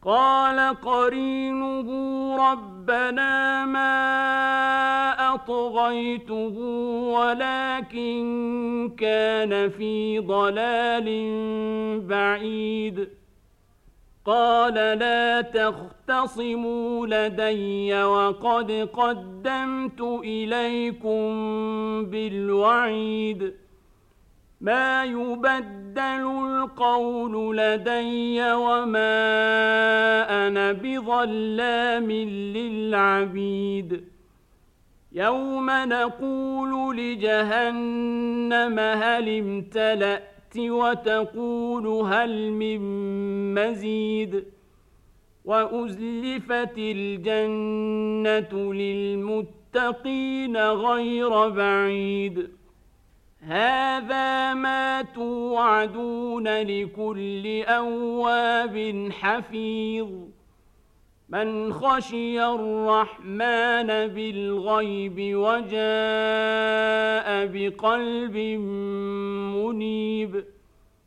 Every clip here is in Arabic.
قال قرينه ربنا ما أطغيته ولكن كان في ضلال بعيد. قال لا تختصموا لدي وقد قدمت إليكم بالوعيد. ما يبدل القول لدي وما أنا بظلام للعبيد. يوم نقول لجهنم هل امتلأت وتقول هل من مزيد. وأزلفت الجنة للمتقين غير بعيد. هذا ما توعدون لكل أواب حفيظ. من خشي الرحمن بالغيب وجاء بقلب منيب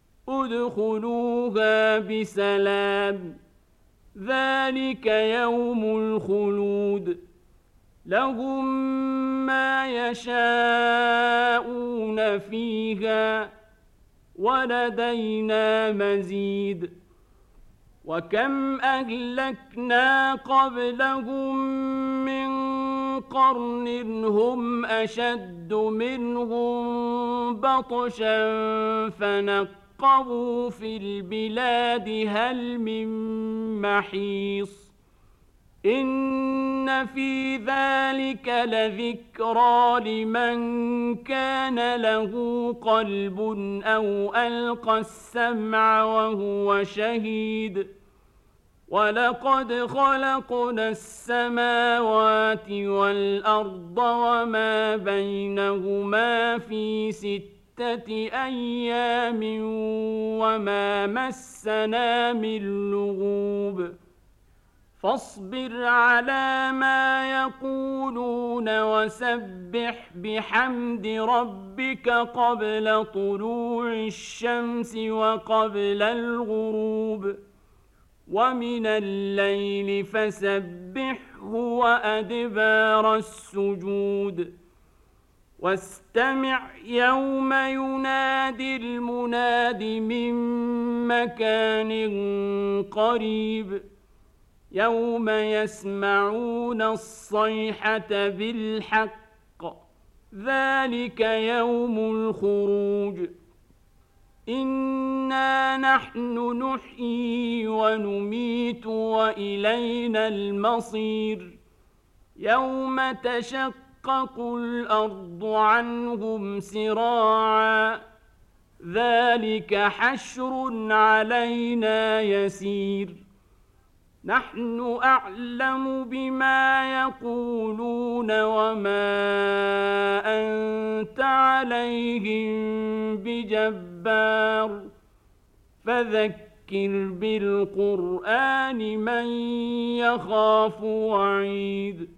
ادخلوها بسلام ذلك يوم الخلود. لهم ما يشاءون فيها ولدينا مزيد. وكم أهلكنا قبلهم من قرن هم أشد منهم بطشا فنقبوا في البلاد هل من محيص. إن في ذلك لذكرى لمن كان له قلب أو ألقى السمع وهو شهيد. ولقد خلقنا السماوات والأرض وما بينهما في 6 أيام وما مسنا من لغوب. فاصبر على ما يقولون وسبح بحمد ربك قبل طلوع الشمس وقبل الغروب ومن الليل فسبحه وأدبار السجود. واستمع يوم ينادي المناد من مكان قريب. يوم يسمعون الصيحة بالحق ذلك يوم الخروج. إنا نحن نحيي ونميت وإلينا المصير. يوم تشقق الأرض عنهم سراعا ذلك حشر علينا يسير. نحن أعلم بما يقولون وما أنت عليهم بجبار. فذكر بالقرآن من يخاف وعيد.